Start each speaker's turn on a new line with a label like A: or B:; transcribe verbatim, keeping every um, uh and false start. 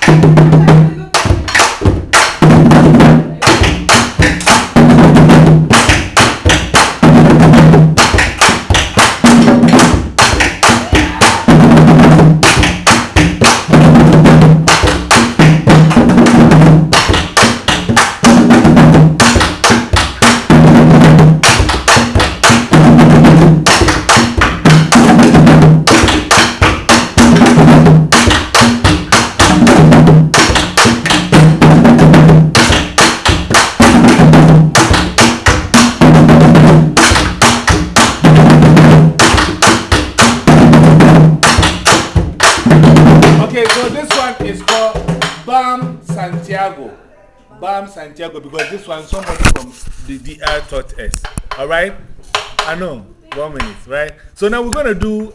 A: Okay, so this one is called Bam Santiago. Bam Santiago, because this one somebody from the D R taught us. Alright? I know. One minute, right? So now we're going to do